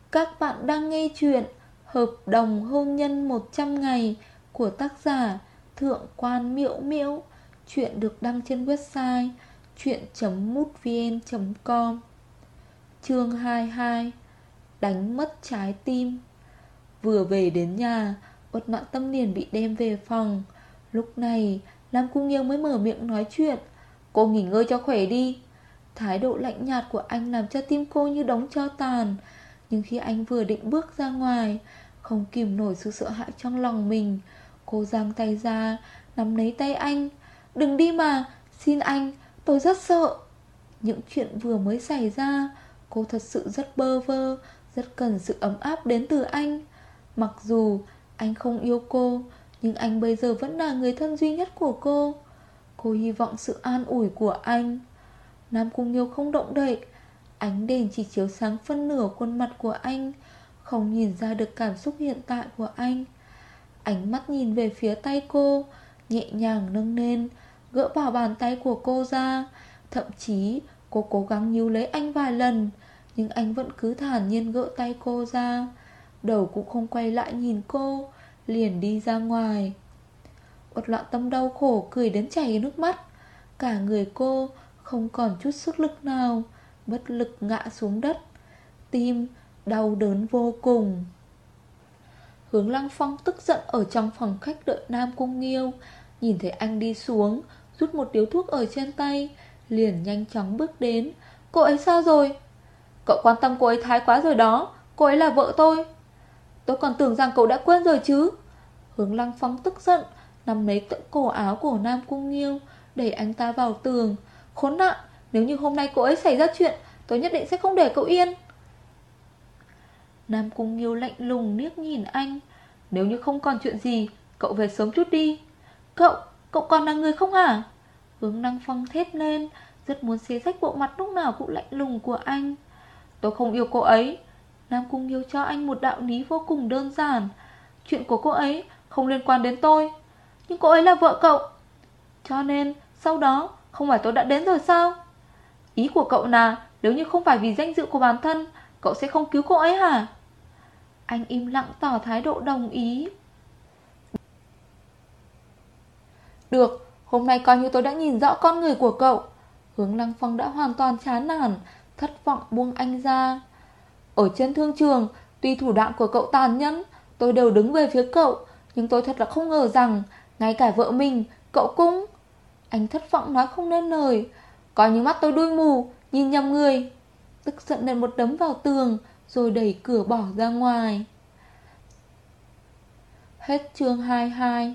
Các bạn đang nghe chuyện Hợp đồng hôn nhân 100 ngày của tác giả Thượng quan Miễu Miễu. Chuyện được đăng trên website chuyện.mútvn.com. Chương 22. Đánh mất trái tim. Vừa về đến nhà, Uất Noãn Tâm liền bị đem về phòng. Lúc này Lam Cung Nghiêu mới mở miệng nói chuyện. Cô nghỉ ngơi cho khỏe đi. Thái độ lạnh nhạt của anh làm cho tim cô như đống tro tàn. Nhưng khi anh vừa định bước ra ngoài, không kìm nổi sự sợ hãi trong lòng mình, cô giang tay ra nắm lấy tay anh. Đừng đi mà, xin anh, tôi rất sợ. Những chuyện vừa mới xảy ra, cô thật sự rất bơ vơ, rất cần sự ấm áp đến từ anh. Mặc dù anh không yêu cô, nhưng anh bây giờ vẫn là người thân duy nhất của cô. Cô hy vọng sự an ủi của anh. Nam Cung Nghiêu không động đậy. Ánh đèn chỉ chiếu sáng phân nửa khuôn mặt của anh, không nhìn ra được cảm xúc hiện tại của anh. Ánh mắt nhìn về phía tay cô, nhẹ nhàng nâng lên, gỡ bỏ bàn tay của cô ra. Thậm chí cô cố gắng níu lấy anh vài lần, nhưng anh vẫn cứ thản nhiên gỡ tay cô ra. Đầu cũng không quay lại nhìn cô, liền đi ra ngoài. Uất Loạn Tâm đau khổ cười đến chảy nước mắt. Cả người cô không còn chút sức lực nào, bất lực ngã xuống đất. Tim đau đớn vô cùng. Hướng Lăng Phong tức giận ở trong phòng khách đợi Nam Cung Nghiêu. Nhìn thấy anh đi xuống, rút một điếu thuốc ở trên tay, liền nhanh chóng bước đến. Cô ấy sao rồi? Cậu quan tâm cô ấy thái quá rồi đó. Cô ấy là vợ tôi. Tôi còn tưởng rằng cậu đã quên rồi chứ. Hướng Lăng Phong tức giận nắm lấy cổ áo của Nam Cung Nghiêu, đẩy anh ta vào tường. Khốn nạn, nếu như hôm nay cô ấy xảy ra chuyện, tôi nhất định sẽ không để cậu yên. Nam Cung Nghiêu lạnh lùng liếc nhìn anh. Nếu như không còn chuyện gì, cậu về sớm chút đi. Cậu còn là người không hả? Hướng Lăng Phong thét lên, rất muốn xé rách bộ mặt lúc nào cũng lạnh lùng của anh. Tôi không yêu cô ấy. Nam Cung Nghiêu cho anh một đạo lý vô cùng đơn giản. Chuyện của cô ấy không liên quan đến tôi. Nhưng cô ấy là vợ cậu. Cho nên sau đó không phải tôi đã đến rồi sao? Ý của cậu là nếu như không phải vì danh dự của bản thân, cậu sẽ không cứu cô ấy hả? Anh im lặng tỏ thái độ đồng ý. Được, hôm nay coi như tôi đã nhìn rõ con người của cậu. Hướng Lăng Phong đã hoàn toàn chán nản, thất vọng buông anh ra. Ở trên thương trường, tuy thủ đoạn của cậu tàn nhẫn, tôi đều đứng về phía cậu, nhưng tôi thật là không ngờ rằng ngay cả vợ mình, cậu cũng... Anh thất vọng nói không nên lời. Coi như mắt tôi đuôi mù, nhìn nhầm người. Tức giận nện một đấm vào tường, rồi đẩy cửa bỏ ra ngoài. Hết chương 22.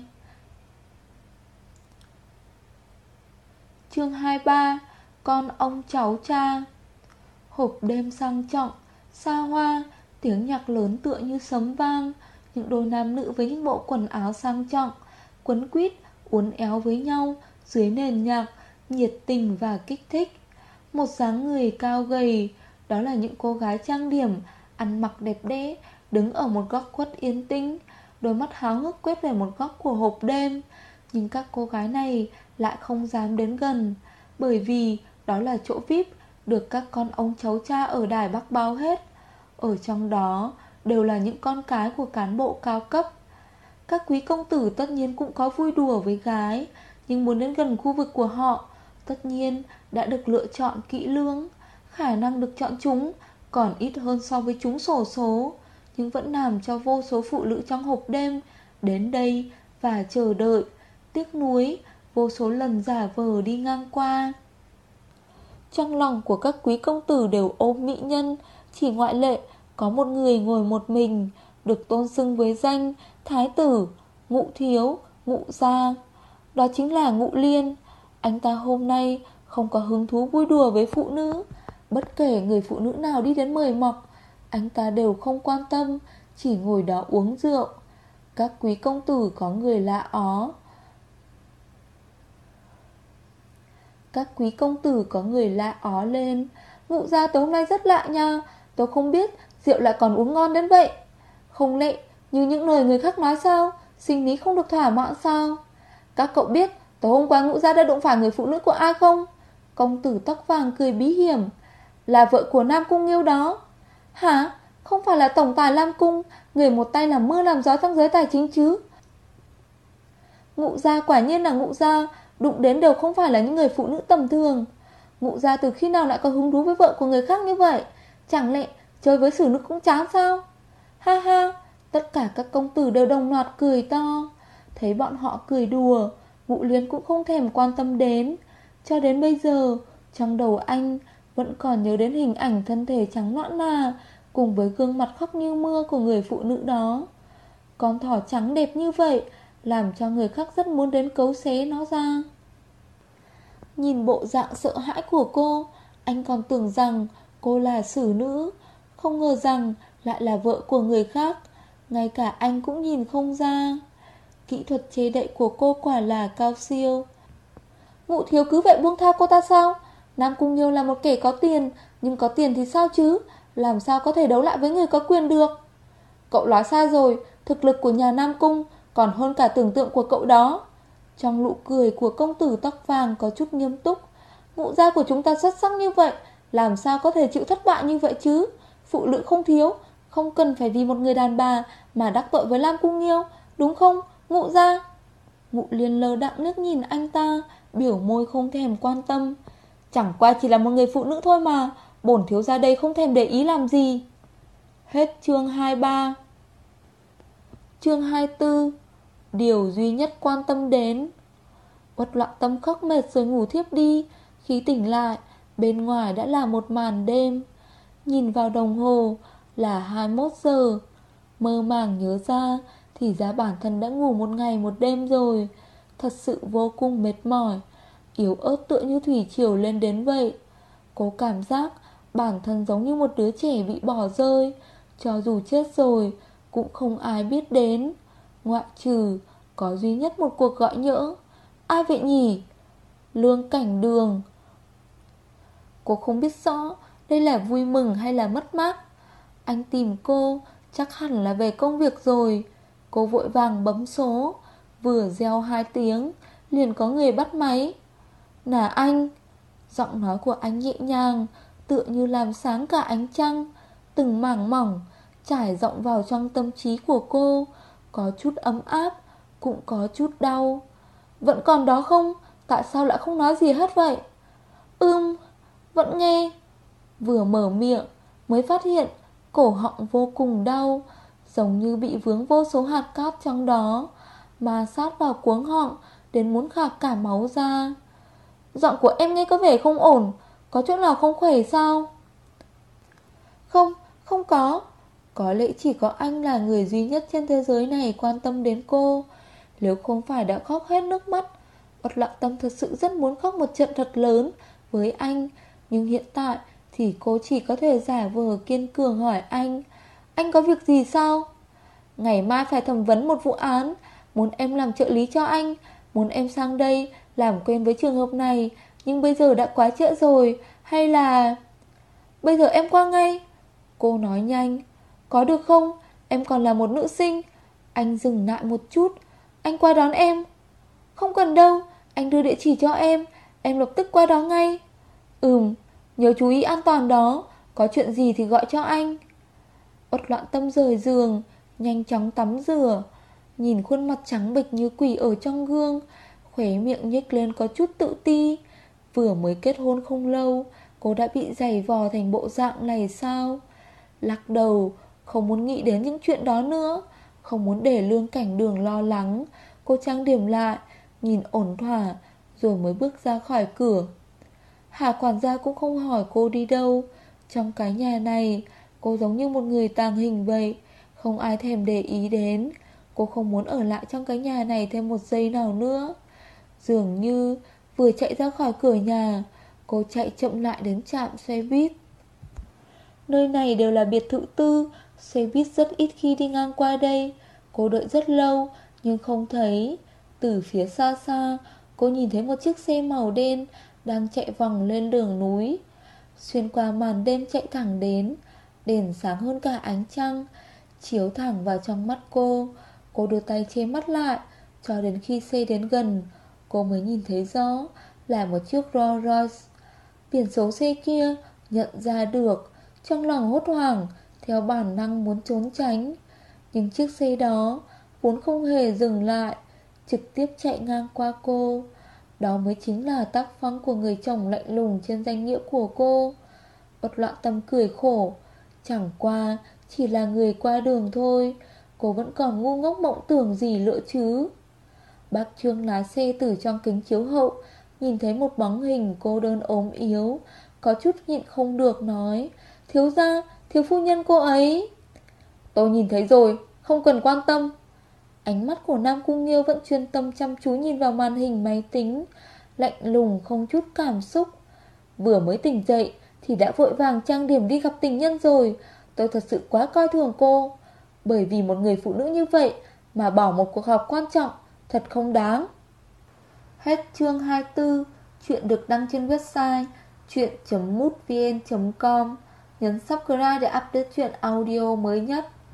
Chương 23. Con ông cháu cha. Hộp đêm sang trọng, xa hoa, tiếng nhạc lớn tựa như sấm vang. Những đôi nam nữ với những bộ quần áo sang trọng, quấn quýt, uốn éo với nhau dưới nền nhạc, nhiệt tình và kích thích. Một dáng người cao gầy, đó là những cô gái trang điểm, ăn mặc đẹp đẽ, đứng ở một góc khuất yên tĩnh, đôi mắt háo hức quét về một góc của hộp đêm. Nhưng các cô gái này lại không dám đến gần, bởi vì đó là chỗ VIP được các con ông cháu cha ở đài Bắc bao hết. Ở trong đó đều là những con cái của cán bộ cao cấp. Các quý công tử tất nhiên cũng có vui đùa với gái, nhưng muốn đến gần khu vực của họ, tất nhiên đã được lựa chọn kỹ lưỡng. Khả năng được chọn chúng còn ít hơn so với chúng xổ số, nhưng vẫn làm cho vô số phụ nữ trong hộp đêm đến đây và chờ đợi, tiếc nuối vô số lần giả vờ đi ngang qua. Trong lòng của các quý công tử đều ôm mỹ nhân, chỉ ngoại lệ có một người ngồi một mình, được tôn xưng với danh thái tử, ngũ thiếu, ngũ gia. Đó chính là Ngũ Liên. Anh ta hôm nay không có hứng thú vui đùa với phụ nữ. Bất kể người phụ nữ nào đi đến mời mọc, anh ta đều không quan tâm, chỉ ngồi đó uống rượu. Các quý công tử có người lạ ó. Các quý công tử có người lạ ó lên. Ngũ gia tối hôm nay rất lạ nha. Tôi không biết rượu lại còn uống ngon đến vậy. Không lẽ như những lời người khác nói sao? Sinh lý không được thỏa mãn sao? Các cậu biết tối hôm qua Ngũ gia đã đụng phải người phụ nữ của ai không? Công tử tóc vàng cười bí hiểm. Là vợ của Nam Cung Nghiêu đó. Hả? Không phải là tổng tài Lam Cung, người một tay làm mưa làm gió trong giới tài chính chứ. Ngụ gia quả nhiên là ngụ gia, đụng đến đều không phải là những người phụ nữ tầm thường. Ngụ gia từ khi nào lại có hứng thú với vợ của người khác như vậy? Chẳng lẽ chơi với xử nữ cũng chán sao? Ha ha, tất cả các công tử đều đồng loạt cười to. Thấy bọn họ cười đùa, Ngụ Liên cũng không thèm quan tâm đến. Cho đến bây giờ, trong đầu anh vẫn còn nhớ đến hình ảnh thân thể trắng nõn nà cùng với gương mặt khóc như mưa của người phụ nữ đó. Con thỏ trắng đẹp như vậy làm cho người khác rất muốn đến cấu xé nó ra. Nhìn bộ dạng sợ hãi của cô, anh còn tưởng rằng cô là xử nữ, không ngờ rằng lại là vợ của người khác. Ngay cả anh cũng nhìn không ra. Kỹ thuật che đậy của cô quả là cao siêu. Ngụ thiếu cứ vậy buông tha cô ta sao? Nam Cung Nghiêu là một kẻ có tiền, nhưng có tiền thì sao chứ? Làm sao có thể đấu lại với người có quyền được? Cậu nói sai rồi, thực lực của nhà Nam Cung còn hơn cả tưởng tượng của cậu đó. Trong nụ cười của công tử tóc vàng có chút nghiêm túc. Ngụ gia của chúng ta xuất sắc như vậy, làm sao có thể chịu thất bại như vậy chứ? Phụ nữ không thiếu, không cần phải vì một người đàn bà mà đắc tội với Lam Cung Nghiêu, đúng không, Ngụ gia? Ngụ Liên lơ đãng liếc nhìn anh ta, biểu môi không thèm quan tâm. Chẳng qua chỉ là một người phụ nữ thôi mà, bổn thiếu gia đây không thèm để ý làm gì. Hết chương 23. Chương 24. Điều duy nhất quan tâm đến. Uất Loạn Tâm khóc mệt rồi ngủ thiếp đi. Khi tỉnh lại, bên ngoài đã là một màn đêm. Nhìn vào đồng hồ là 21 giờ. Mơ màng nhớ ra thì ra bản thân đã ngủ một ngày một đêm rồi. Thật sự vô cùng mệt mỏi, yếu ớt tựa như thủy triều lên đến vậy. Cô cảm giác bản thân giống như một đứa trẻ bị bỏ rơi. Cho dù chết rồi cũng không ai biết đến, ngoại trừ có duy nhất một cuộc gọi nhỡ. Ai vậy nhỉ? Lương Cảnh Đường. Cô không biết rõ đây là vui mừng hay là mất mát. Anh tìm cô chắc hẳn là về công việc rồi. Cô vội vàng bấm số. Vừa reo 2 tiếng liền có người bắt máy. Là anh. Giọng nói của anh nhẹ nhàng, tựa như làm sáng cả ánh trăng. Từng mảng mỏng trải rộng vào trong tâm trí của cô. Có chút ấm áp, cũng có chút đau. Vẫn còn đó không? Tại sao lại không nói gì hết vậy? Vẫn nghe. Vừa mở miệng mới phát hiện cổ họng vô cùng đau, giống như bị vướng vô số hạt cát trong đó, mà sát vào cuống họng đến muốn khạc cả máu ra. Giọng của em nghe có vẻ không ổn, có chỗ nào không khỏe sao? Không, không có. Có lẽ chỉ có anh là người duy nhất trên thế giới này quan tâm đến cô. Nếu không phải đã khóc hết nước mắt, Uất Loạn Tâm thật sự rất muốn khóc một trận thật lớn với anh. Nhưng hiện tại thì cô chỉ có thể giả vờ kiên cường hỏi anh có việc gì sao? Ngày mai phải thẩm vấn một vụ án, muốn em làm trợ lý cho anh, muốn em sang đây làm quen với trường hợp này. Nhưng bây giờ đã quá trễ rồi. Hay là bây giờ em qua ngay. Cô nói nhanh. Có được không? Em còn là một nữ sinh. Anh dừng lại một chút. Anh qua đón em. Không cần đâu, anh đưa địa chỉ cho em lập tức qua đó ngay. Nhớ chú ý an toàn đó. Có chuyện gì thì gọi cho anh. Uất Loạn Tâm rời giường, nhanh chóng tắm rửa. Nhìn khuôn mặt trắng bệch như quỷ ở trong gương, khóe miệng nhếch lên có chút tự ti. Vừa mới kết hôn không lâu, cô đã bị giày vò thành bộ dạng này sao? Lắc đầu, không muốn nghĩ đến những chuyện đó nữa, không muốn để Lương Cảnh Đường lo lắng. Cô trang điểm lại, nhìn ổn thỏa, rồi mới bước ra khỏi cửa. Hà quản gia cũng không hỏi cô đi đâu. Trong cái nhà này, cô giống như một người tàng hình vậy, không ai thèm để ý đến. Cô không muốn ở lại trong cái nhà này thêm một giây nào nữa. Dường như vừa chạy ra khỏi cửa nhà, cô chạy chậm lại đến trạm xe buýt. Nơi này đều là biệt thự tư, xe buýt rất ít khi đi ngang qua đây. Cô đợi rất lâu nhưng không thấy. Từ phía xa xa, cô nhìn thấy một chiếc xe màu đen đang chạy vòng lên đường núi. Xuyên qua màn đêm chạy thẳng đến. Đèn sáng hơn cả ánh trăng, chiếu thẳng vào trong mắt cô. Cô đưa tay che mắt lại, cho đến khi xe đến gần, cô mới nhìn thấy rõ là một chiếc Rolls Royce. Biển số xe kia nhận ra được. Trong lòng hốt hoảng, theo bản năng muốn trốn tránh. Nhưng chiếc xe đó vốn không hề dừng lại, trực tiếp chạy ngang qua cô. Đó mới chính là tác phong của người chồng lạnh lùng trên danh nghĩa của cô. Uất Loạn Tâm cười khổ. Chẳng qua chỉ là người qua đường thôi, cô vẫn còn ngu ngốc mộng tưởng gì nữa chứ. Bác Trương lái xe từ trong kính chiếu hậu, nhìn thấy một bóng hình cô đơn ốm yếu, có chút nhịn không được nói: thiếu gia, thiếu phu nhân cô ấy. Tôi nhìn thấy rồi, không cần quan tâm. Ánh mắt của Nam Cung Nghiêu vẫn chuyên tâm chăm chú nhìn vào màn hình máy tính, lạnh lùng không chút cảm xúc. Vừa mới tỉnh dậy thì đã vội vàng trang điểm đi gặp tình nhân rồi. Tôi thật sự quá coi thường cô. Bởi vì một người phụ nữ như vậy mà bỏ một cuộc họp quan trọng, thật không đáng. Hết chương 24. Chuyện được đăng trên website chuyện.mútvn.com. Nhấn subscribe để update chuyện audio mới nhất.